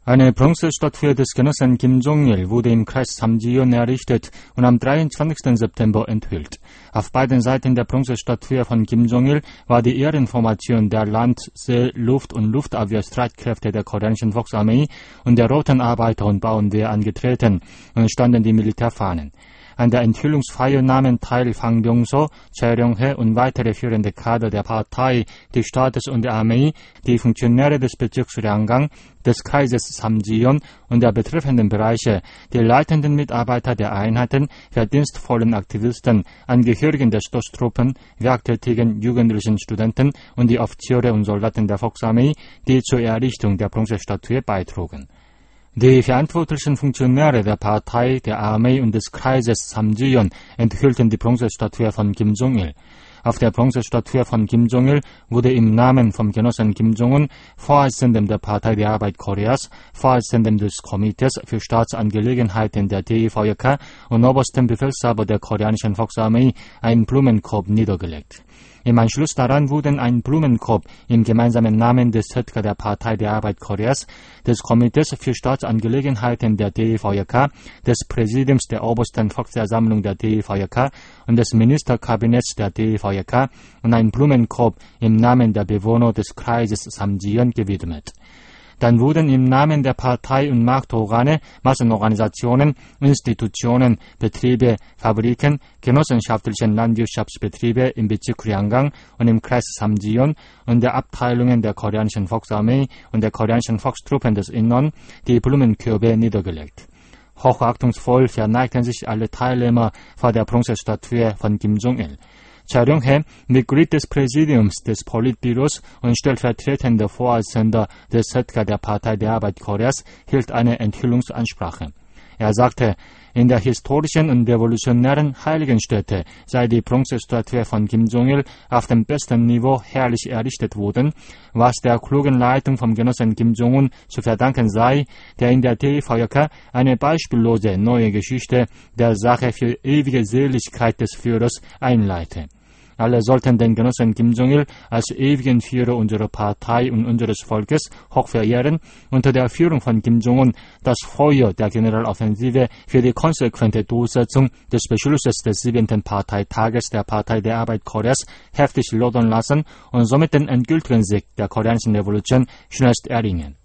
Eine Bronzestatue des Genossen Kim Jong-il wurde im Kreis Samjiyon errichtet und am 23. September enthüllt. Auf beiden Seiten der Bronzestatue von Kim Jong-il war die Ehrenformation der Land-, See-, Luft- und Luftabwehrstreitkräfte der koreanischen Volksarmee und der Roten Arbeiter- und Bauernwehr angetreten und standen die Militärfahnen. An der Enthüllungsfeier nahmen teil Hwang Byung-so, Choi Ryong-hae und weitere führende Kader der Partei, des Staates und der Armee, die Funktionäre des Bezirks Ryanggang, des Kreises Samjiyon und der betreffenden Bereiche, die leitenden Mitarbeiter der Einheiten, verdienstvollen Aktivisten, Angehörigen der Stoßtruppen, werktätigen jugendlichen Studenten und die Offiziere und Soldaten der Volksarmee, die zur Errichtung der Bronzestatue beitrugen. Die verantwortlichen Funktionäre der Partei, der Armee und des Kreises Samjiyon enthüllten die Bronzestatue von Kim Jong-il. Auf der Bronzestatue von Kim Jong-il wurde im Namen vom Genossen Kim Jong-un, Vorsitzendem der Partei der Arbeit Koreas, Vorsitzendem des Komitees für Staatsangelegenheiten der DIVJK und oberstem Befehlshaber der koreanischen Volksarmee ein Blumenkorb niedergelegt. Im Anschluss daran wurden ein Blumenkorb im gemeinsamen Namen des ZK der Partei der Arbeit Koreas, des Komitees für Staatsangelegenheiten der DIVJK, des Präsidiums der obersten Volksversammlung der DIVJK und des Ministerkabinetts der DIVJK und ein Blumenkorb im Namen der Bewohner des Kreises Samjiyon gewidmet. Dann wurden im Namen der Partei und Marktorgane, Massenorganisationen, Institutionen, Betriebe, Fabriken, genossenschaftlichen Landwirtschaftsbetriebe im Bezirk Ryanggang und im Kreis Samjiyon und der Abteilungen der koreanischen Volksarmee und der koreanischen Volkstruppen des Innern die Blumenkörbe niedergelegt. Hochachtungsvoll verneigten sich alle Teilnehmer vor der Bronzestatue von Kim Jong-il. Choi Ryong-hae, Mitglied des Präsidiums des Politbüros und stellvertretender Vorsitzender des ZK der Partei der Arbeit Koreas, hielt eine Enthüllungsansprache. Er sagte, in der historischen und revolutionären Heiligenstätte sei die Bronzestatue von Kim Jong-il auf dem besten Niveau herrlich errichtet worden, was der klugen Leitung vom Genossen Kim Jong-un zu verdanken sei, der in der DIVJK eine beispiellose neue Geschichte der Sache für ewige Seligkeit des Führers einleite. Alle sollten den Genossen Kim Jong-il als ewigen Führer unserer Partei und unseres Volkes hoch verehren, unter der Führung von Kim Jong-un das Feuer der Generaloffensive für die konsequente Durchsetzung des Beschlusses des 7. Parteitages der Partei der Arbeit Koreas heftig lodern lassen und somit den endgültigen Sieg der koreanischen Revolution schnellst erringen.